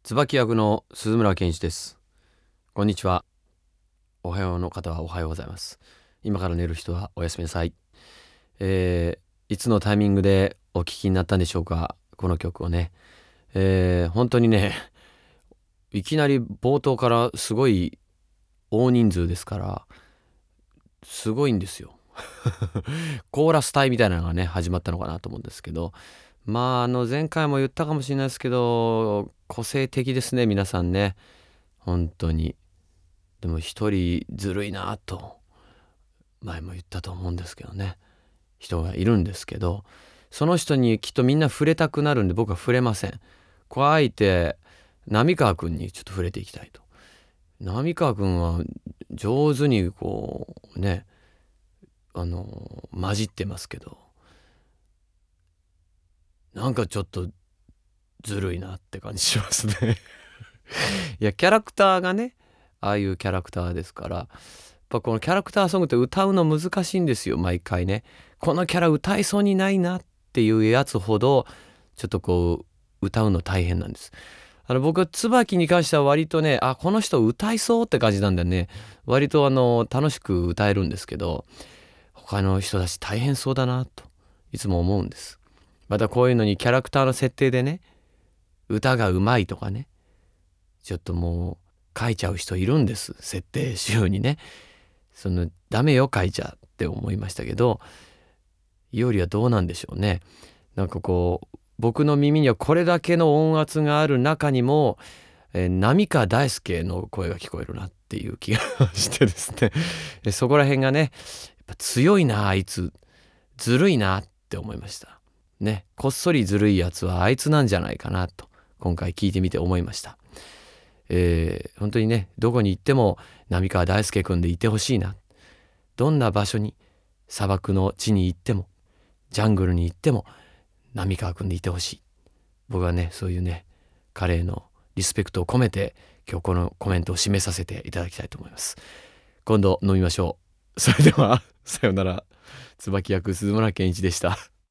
椿役の鈴村健一です。こんにちは。おはようの方はおはようございます。今から寝る人はおやすみなさい。いつのタイミングでお聞きになったんでしょうか、この曲をね。本当にね、いきなり冒頭からすごい大人数ですから、すごいんですよ。コーラス隊みたいなのがね、始まったのかなと思うんですけど、前回も言ったかもしれないですけど、個性的ですね、皆さんね。本当に。でも一人ずるいなと前も言ったと思うんですけどね、人がいるんですけど、その人にきっとみんな触れたくなるんで僕は触れません。あえて浪川くんにちょっと触れていきたいと。浪川くんは上手にこうね、混じってますけど、なんかちょっとずるいなって感じしますね。いや、キャラクターがね、ああいうキャラクターですから、やっぱこのキャラクターソングって歌うの難しいんですよ、毎回ね。このキャラ歌いそうにないなっていうやつほどちょっとこう歌うの大変なんです。僕は椿に関しては割とね、この人歌いそうって感じなんでね、割と楽しく歌えるんですけど、他の人たち大変そうだなといつも思うんです。またこういうのにキャラクターの設定でね、歌がうまいとかね、ちょっともう書いちゃう人いるんです、設定集にね。ダメよ書いちゃって思いましたけど、いおりはどうなんでしょうね。なんかこう僕の耳にはこれだけの音圧がある中にも、浪川大輔の声が聞こえるなっていう気がしてですね、そこら辺がね、やっぱ強いなあいつ、ずるいなって思いましたね。こっそりずるいやつはあいつなんじゃないかなと今回聞いてみて思いました。本当にね、どこに行っても浪川大輔くんでいてほしいな。どんな場所に、砂漠の地に行ってもジャングルに行っても浪川くんでいてほしい。僕はね、そういうね、彼へのリスペクトを込めて今日このコメントを締めさせていただきたいと思います。今度飲みましょう。それではさようなら。椿役鈴村健一でした。